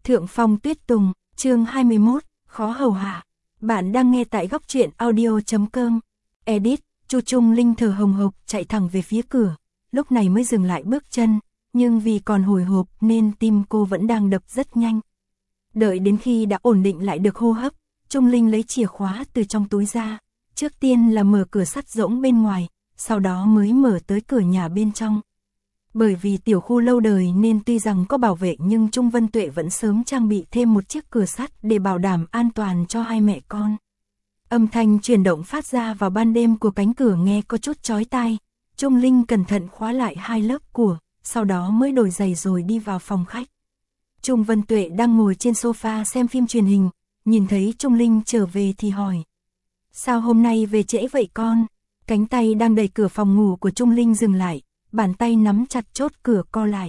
Thượng Phong Tuyết Tùng, chương 21, khó hầu hạ. Bạn đang nghe tại góc truyện audio.com. Edit, Chu Trung Linh thở hồng hộc chạy thẳng về phía cửa, lúc này mới dừng lại bước chân, nhưng vì còn hồi hộp nên tim cô vẫn đang đập rất nhanh. Đợi đến khi đã ổn định lại được hô hấp, Trung Linh lấy chìa khóa từ trong túi ra, trước tiên là mở cửa sắt rỗng bên ngoài, sau đó mới mở tới cửa nhà bên trong. Bởi vì tiểu khu lâu đời nên tuy rằng có bảo vệ nhưng Trung Vân Tuệ vẫn sớm trang bị thêm một chiếc cửa sắt để bảo đảm an toàn cho hai mẹ con. Âm thanh chuyển động phát ra vào ban đêm của cánh cửa nghe có chút chói tai. Trung Linh cẩn thận khóa lại hai lớp của, sau đó mới đổi giày rồi đi vào phòng khách. Trung Vân Tuệ đang ngồi trên sofa xem phim truyền hình, nhìn thấy Trung Linh trở về thì hỏi: "Sao hôm nay về trễ vậy con?" Cánh tay đang đẩy cửa phòng ngủ của Trung Linh dừng lại, bàn tay nắm chặt chốt cửa co lại.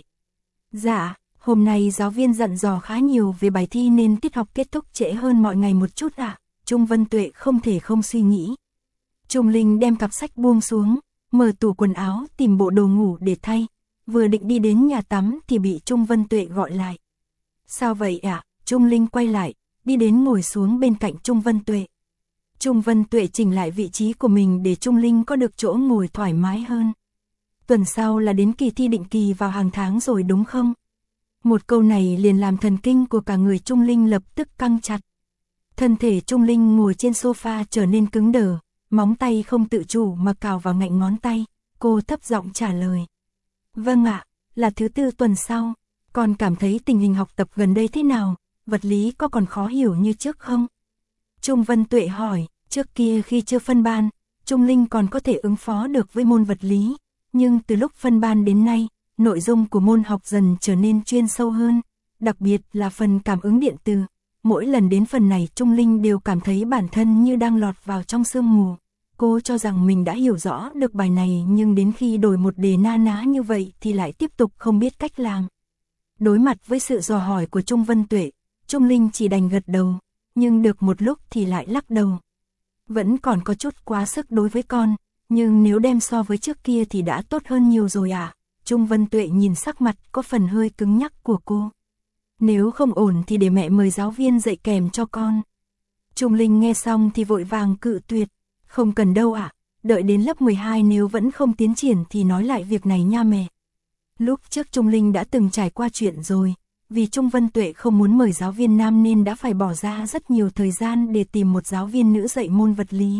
"Dạ, hôm nay giáo viên dặn dò khá nhiều về bài thi nên tiết học kết thúc trễ hơn mọi ngày một chút ạ." Trung Vân Tuệ không thể không suy nghĩ. Trung Linh đem cặp sách buông xuống, mở tủ quần áo tìm bộ đồ ngủ để thay, vừa định đi đến nhà tắm thì bị Trung Vân Tuệ gọi lại. "Sao vậy ạ?" Trung Linh quay lại, đi đến ngồi xuống bên cạnh Trung Vân Tuệ. Trung Vân Tuệ chỉnh lại vị trí của mình để Trung Linh có được chỗ ngồi thoải mái hơn. "Tuần sau là đến kỳ thi định kỳ vào hàng tháng rồi đúng không?" Một câu này liền làm thần kinh của cả người Trung Linh lập tức căng chặt. Thân thể Trung Linh ngồi trên sofa trở nên cứng đờ, móng tay không tự chủ mà cào vào ngạnh ngón tay, cô thấp giọng trả lời. "Vâng ạ, là thứ tư tuần sau. Con cảm thấy tình hình học tập gần đây thế nào, vật lý có còn khó hiểu như trước không?" Trung Vân Tuệ hỏi. Trước kia khi chưa phân ban, Trung Linh còn có thể ứng phó được với môn vật lý, nhưng từ lúc phân ban đến nay, nội dung của môn học dần trở nên chuyên sâu hơn, đặc biệt là phần cảm ứng điện từ. Mỗi lần đến phần này Trung Linh đều cảm thấy bản thân như đang lọt vào trong sương mù. Cô cho rằng mình đã hiểu rõ được bài này nhưng đến khi đổi một đề na ná như vậy thì lại tiếp tục không biết cách làm. Đối mặt với sự dò hỏi của Trung Vân Tuệ, Trung Linh chỉ đành gật đầu, nhưng được một lúc thì lại lắc đầu. "Vẫn còn có chút quá sức đối với con, nhưng nếu đem so với trước kia thì đã tốt hơn nhiều rồi ạ." Trung Vân Tuệ nhìn sắc mặt có phần hơi cứng nhắc của cô. "Nếu không ổn thì để mẹ mời giáo viên dạy kèm cho con." Trung Linh nghe xong thì vội vàng cự tuyệt. "Không cần đâu ạ, đợi đến lớp 12 nếu vẫn không tiến triển thì nói lại việc này nha mẹ." Lúc trước Trung Linh đã từng trải qua chuyện rồi, vì Trung Vân Tuệ không muốn mời giáo viên nam nên đã phải bỏ ra rất nhiều thời gian để tìm một giáo viên nữ dạy môn vật lý.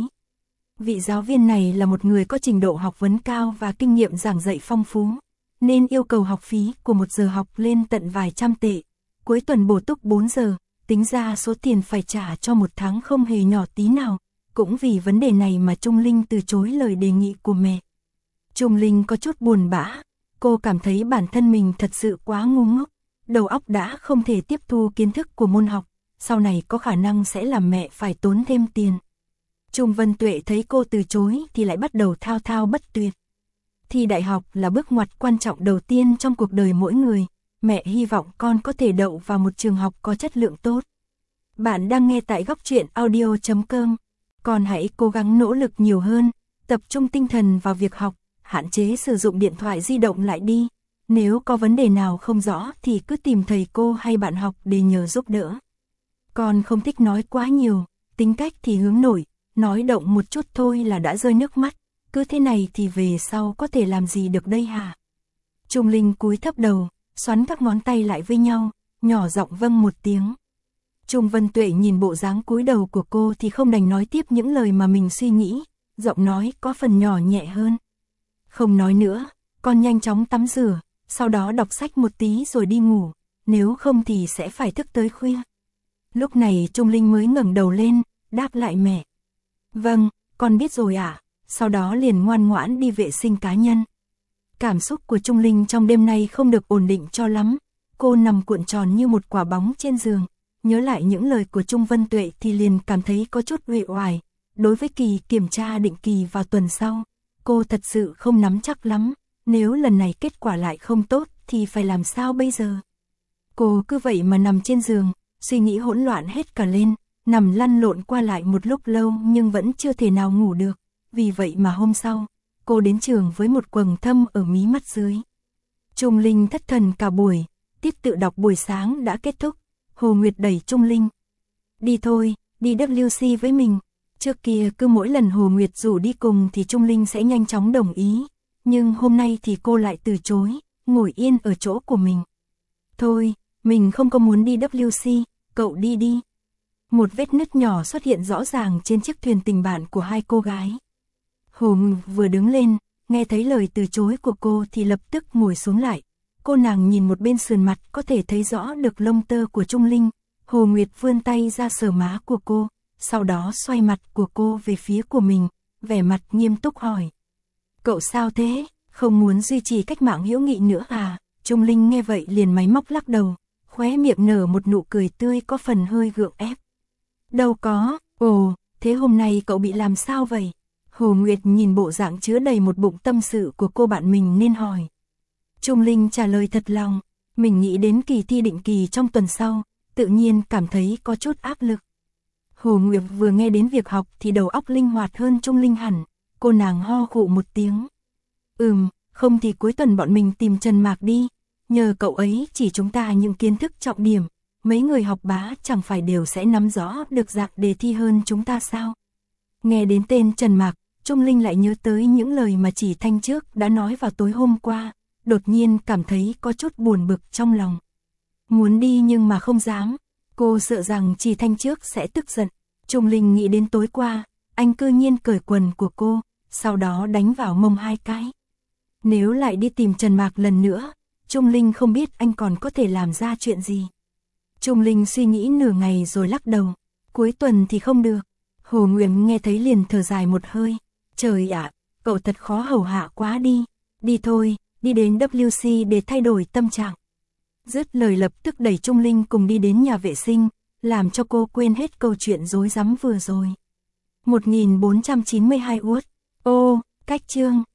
Vị giáo viên này là một người có trình độ học vấn cao và kinh nghiệm giảng dạy phong phú, nên yêu cầu học phí của một giờ học lên tận vài trăm tệ. Cuối tuần bổ túc 4 giờ, tính ra số tiền phải trả cho một tháng không hề nhỏ tí nào. Cũng vì vấn đề này mà Trung Linh từ chối lời đề nghị của mẹ. Trung Linh có chút buồn bã, cô cảm thấy bản thân mình thật sự quá ngu ngốc, đầu óc đã không thể tiếp thu kiến thức của môn học, sau này có khả năng sẽ làm mẹ phải tốn thêm tiền. Trung Vân Tuệ thấy cô từ chối thì lại bắt đầu thao thao bất tuyệt. "Thi đại học là bước ngoặt quan trọng đầu tiên trong cuộc đời mỗi người. Mẹ hy vọng con có thể đậu vào một trường học có chất lượng tốt." Bạn đang nghe tại góc truyện audio.com. Con hãy cố gắng nỗ lực nhiều hơn, tập trung tinh thần vào việc học, hạn chế sử dụng điện thoại di động lại đi. Nếu có vấn đề nào không rõ thì cứ tìm thầy cô hay bạn học để nhờ giúp đỡ. Con không thích nói quá nhiều, tính cách thì hướng nội, nói động một chút thôi là đã rơi nước mắt. Cứ thế này thì về sau có thể làm gì được đây hả? Trung Linh cúi thấp đầu, xoắn các ngón tay lại với nhau, nhỏ giọng vâng một tiếng. Trung Vân Tuệ nhìn bộ dáng cúi đầu của cô thì không đành nói tiếp những lời mà mình suy nghĩ, giọng nói có phần nhỏ nhẹ hơn. "Không nói nữa, con nhanh chóng tắm rửa, sau đó đọc sách một tí rồi đi ngủ, nếu không thì sẽ phải thức tới khuya." Lúc này Trung Linh mới ngẩng đầu lên, đáp lại mẹ. "Vâng, con biết rồi ạ." Sau đó liền ngoan ngoãn đi vệ sinh cá nhân. Cảm xúc của Trung Linh trong đêm nay không được ổn định cho lắm, cô nằm cuộn tròn như một quả bóng trên giường. Nhớ lại những lời của Trung Vân Tuệ thì liền cảm thấy có chút uể oải. Đối với kỳ kiểm tra định kỳ vào tuần sau, cô thật sự không nắm chắc lắm. Nếu lần này kết quả lại không tốt thì phải làm sao bây giờ? Cô cứ vậy mà nằm trên giường, suy nghĩ hỗn loạn hết cả lên, nằm lăn lộn qua lại một lúc lâu nhưng vẫn chưa thể nào ngủ được. Vì vậy mà hôm sau, cô đến trường với một quầng thâm ở mí mắt dưới. Trung Linh thất thần cả buổi, tiết tự đọc buổi sáng đã kết thúc. Hồ Nguyệt đẩy Trung Linh. Đi thôi, đi WC với mình. Trước kia cứ mỗi lần Hồ Nguyệt rủ đi cùng thì Trung Linh sẽ nhanh chóng đồng ý. Nhưng hôm nay thì cô lại từ chối, ngồi yên ở chỗ của mình. Thôi, mình không có muốn đi WC, cậu đi đi. Một vết nứt nhỏ xuất hiện rõ ràng trên chiếc thuyền tình bạn của hai cô gái. Hồ Nguyệt vừa đứng lên, nghe thấy lời từ chối của cô thì lập tức ngồi xuống lại. Cô nàng nhìn một bên sườn mặt có thể thấy rõ được lông tơ của Trung Linh. Hồ Nguyệt vươn tay ra sờ má của cô, sau đó xoay mặt của cô về phía của mình, vẻ mặt nghiêm túc hỏi. Cậu sao thế, không muốn duy trì cách mạng hữu nghị nữa à? Trung Linh nghe vậy liền máy móc lắc đầu, khóe miệng nở một nụ cười tươi có phần hơi gượng ép. Đâu có, ồ, thế hôm nay cậu bị làm sao vậy? Hồ Nguyệt nhìn bộ dạng chứa đầy một bụng tâm sự của cô bạn mình nên hỏi. Trung Linh trả lời thật lòng, mình nghĩ đến kỳ thi định kỳ trong tuần sau, tự nhiên cảm thấy có chút áp lực. Hồ Nguyệt vừa nghe đến việc học thì đầu óc linh hoạt hơn Trung Linh hẳn, cô nàng ho khụ một tiếng. Không thì cuối tuần bọn mình tìm Trần Mạc đi, nhờ cậu ấy chỉ chúng ta những kiến thức trọng điểm, mấy người học bá chẳng phải đều sẽ nắm rõ được dạng đề thi hơn chúng ta sao? Nghe đến tên Trần Mạc, Trung Linh lại nhớ tới những lời mà Chỉ Thanh trước đã nói vào tối hôm qua, đột nhiên cảm thấy có chút buồn bực trong lòng. Muốn đi nhưng mà không dám, cô sợ rằng Chỉ Thanh trước sẽ tức giận. Trung Linh nghĩ đến tối qua, anh cư nhiên cởi quần của cô, sau đó đánh vào mông 2 cái. Nếu lại đi tìm Trần Mạc lần nữa, Trung Linh không biết anh còn có thể làm ra chuyện gì. Trung Linh suy nghĩ nửa ngày rồi lắc đầu, cuối tuần thì không được. Hồ Nguyệt nghe thấy liền thở dài một hơi, trời ạ, cậu thật khó hầu hạ quá đi, đi thôi, đi đến WC để thay đổi tâm trạng. Dứt lời lập tức đẩy Trung Linh cùng đi đến nhà vệ sinh, làm cho cô quên hết câu chuyện rối rắm vừa rồi. 1492 Út, cách chương.